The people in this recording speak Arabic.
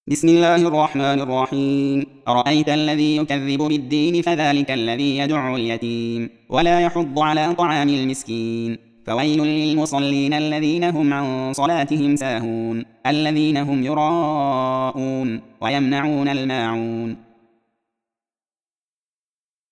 بسم الله الرحمن الرحيم. أرأيت الذي يكذب بالدين فذلك الذي يدع اليتيم ولا يحض على طعام المسكين. فويل للمصلين الذين هم عن صلاتهم ساهون الذين هم يراءون ويمنعون الماعون.